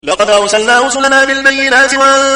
لقد أرسلنا رسلنا بالبينات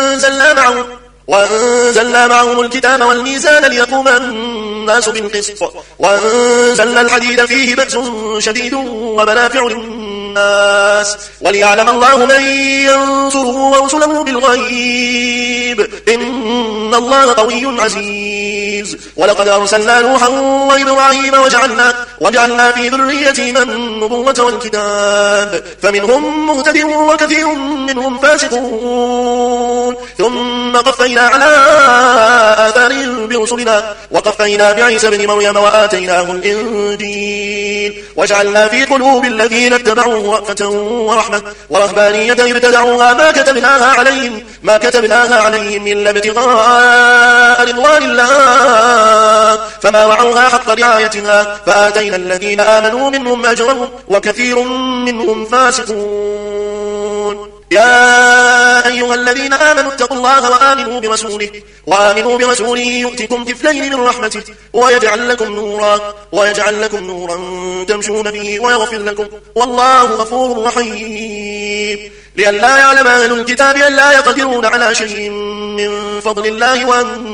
وأنزلنا معهم الكتاب والميزان ليقوم الناس بالقسط وأنزلنا الحديد فيه بأس شديد ومنافع للناس وليعلم الله من ينصره ورسله بالغيب إن الله قوي عزيز. ولقد أرسلنا نوحا وإبراهيم وجعلنا في ذريتهما النبوة والكتاب فمنهم مهتد وكثير منهم فاسقون. ثم قفينا على آثارهم برسلنا وقفينا بعيسى بن مريم وآتيناه الإنجيل وجعلنا في قلوب الذين اتبعوه رأفة ورحمة ورهبانية ابتدعوها ما كتبناها عليهم إلا ابتغاء رضوان الله فما وعوها حق رعايتها فآتينا الذين آمنوا منهم أجرهم وكثير منهم فاسقون. يا أيها الذين آمنوا اتقوا الله وآمنوا برسوله يؤتكم كفلين من رحمته ويجعل لكم نورا تمشون به ويغفر لكم والله غفور رحيم. لئلا يعلم أهل الكتاب أن لا يقدرون على شيء من فضل الله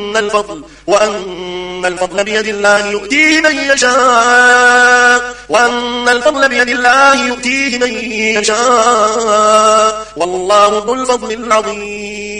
وأن الفضل بيد الله يؤتيه من يشاء والله ذو الفضل العظيم.